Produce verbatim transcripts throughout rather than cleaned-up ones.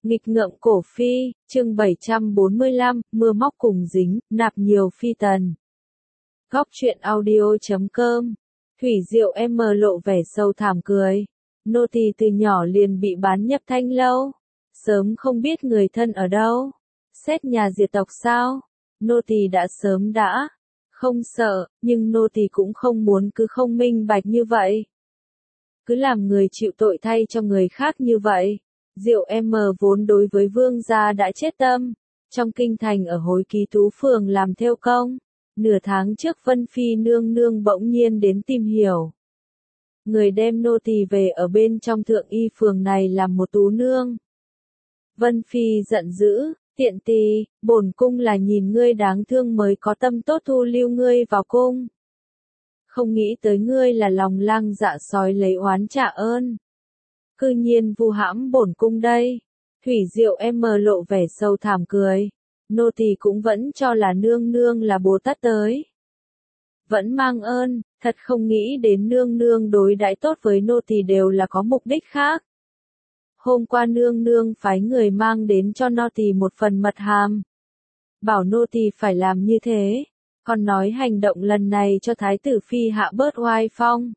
Nghịch ngợm cổ phi, chương bảy trăm bốn mươi lăm, mưa móc cùng dính, nạp nhiều phi tần. Góc truyện audio chấm com. Thủy Diệu em lộ vẻ sâu thảm cười. Nô tỳ từ nhỏ liền bị bán nhập Thanh Lâu. Sớm không biết người thân ở đâu. Xét nhà diệt tộc sao? Nô tỳ đã sớm đã. Không sợ, nhưng nô tỳ cũng không muốn cứ không minh bạch như vậy. Cứ làm người chịu tội thay cho người khác như vậy. Diệu em vốn đối với vương gia đã chết tâm. Trong kinh thành ở Hối Ký Tú Phường làm theo công. Nửa tháng trước Vân Phi nương nương bỗng nhiên đến tìm hiểu. Người đem nô tỳ về ở bên trong thượng y phường này làm một tú nương. Vân Phi giận dữ, tiện tỳ, bổn cung là nhìn ngươi đáng thương mới có tâm tốt thu lưu ngươi vào cung. Không nghĩ tới ngươi là lòng lang dạ sói lấy oán trả ơn. Cư nhiên vu hãm bổn cung đây. Thủy Diệu em lộ vẻ sâu thảm cười. Nô tỳ cũng vẫn cho là nương nương là Bồ Tát tới. Vẫn mang ơn, thật không nghĩ đến nương nương đối đãi tốt với nô tỳ đều là có mục đích khác. Hôm qua nương nương phái người mang đến cho nô tỳ một phần mật hàm. Bảo nô tỳ phải làm như thế, còn nói hành động lần này cho Thái tử Phi hạ bớt oai phong.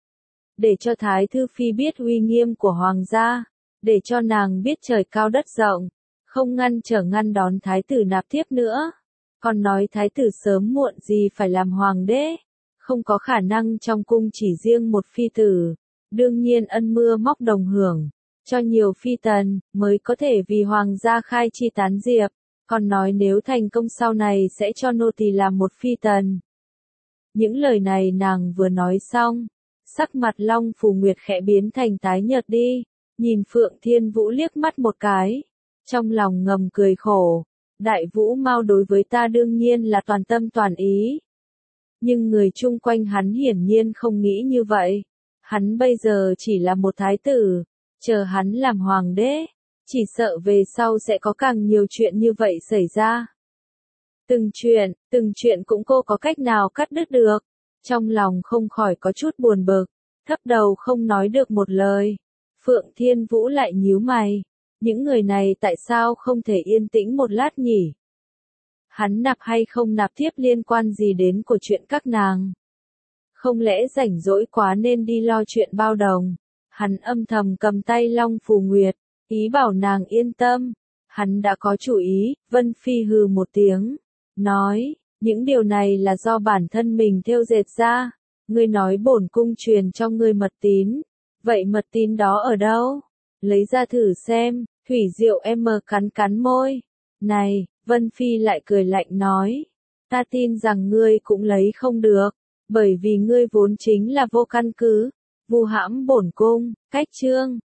Để cho Thái Thư Phi biết uy nghiêm của Hoàng gia, để cho nàng biết trời cao đất rộng, không ngăn trở ngăn đón Thái tử nạp thiếp nữa. Còn nói Thái tử sớm muộn gì phải làm Hoàng đế, không có khả năng trong cung chỉ riêng một phi tử, đương nhiên ân mưa móc đồng hưởng, cho nhiều phi tần, mới có thể vì Hoàng gia khai chi tán diệp, còn nói nếu thành công sau này sẽ cho nô tỳ làm một phi tần. Những lời này nàng vừa nói xong. Sắc mặt Long Phù Nguyệt khẽ biến thành tái nhợt đi, nhìn Phượng Thiên Vũ liếc mắt một cái, trong lòng ngầm cười khổ, Đại Vũ Mao đối với ta đương nhiên là toàn tâm toàn ý. Nhưng người chung quanh hắn hiển nhiên không nghĩ như vậy, hắn bây giờ chỉ là một thái tử, chờ hắn làm hoàng đế, chỉ sợ về sau sẽ có càng nhiều chuyện như vậy xảy ra. Từng chuyện, từng chuyện cũng cô có cách nào cắt đứt được. Trong lòng không khỏi có chút buồn bực, thấp đầu không nói được một lời. Phượng Thiên Vũ lại nhíu mày, những người này tại sao không thể yên tĩnh một lát nhỉ? Hắn nạp hay không nạp thiếp liên quan gì đến của chuyện các nàng? Không lẽ rảnh rỗi quá nên đi lo chuyện bao đồng? Hắn âm thầm cầm tay Long Phù Nguyệt, ý bảo nàng yên tâm. Hắn đã có chủ ý. Vân Phi hừ một tiếng, nói. Những điều này là do bản thân mình thêu dệt ra. Ngươi nói bổn cung truyền cho ngươi mật tín. Vậy mật tín đó ở đâu? Lấy ra thử xem. Thủy Diệu em cắn cắn môi. Này, Vân Phi lại cười lạnh nói. Ta tin rằng ngươi cũng lấy không được. Bởi vì ngươi vốn chính là vô căn cứ. Vu hãm bổn cung. Cách chương.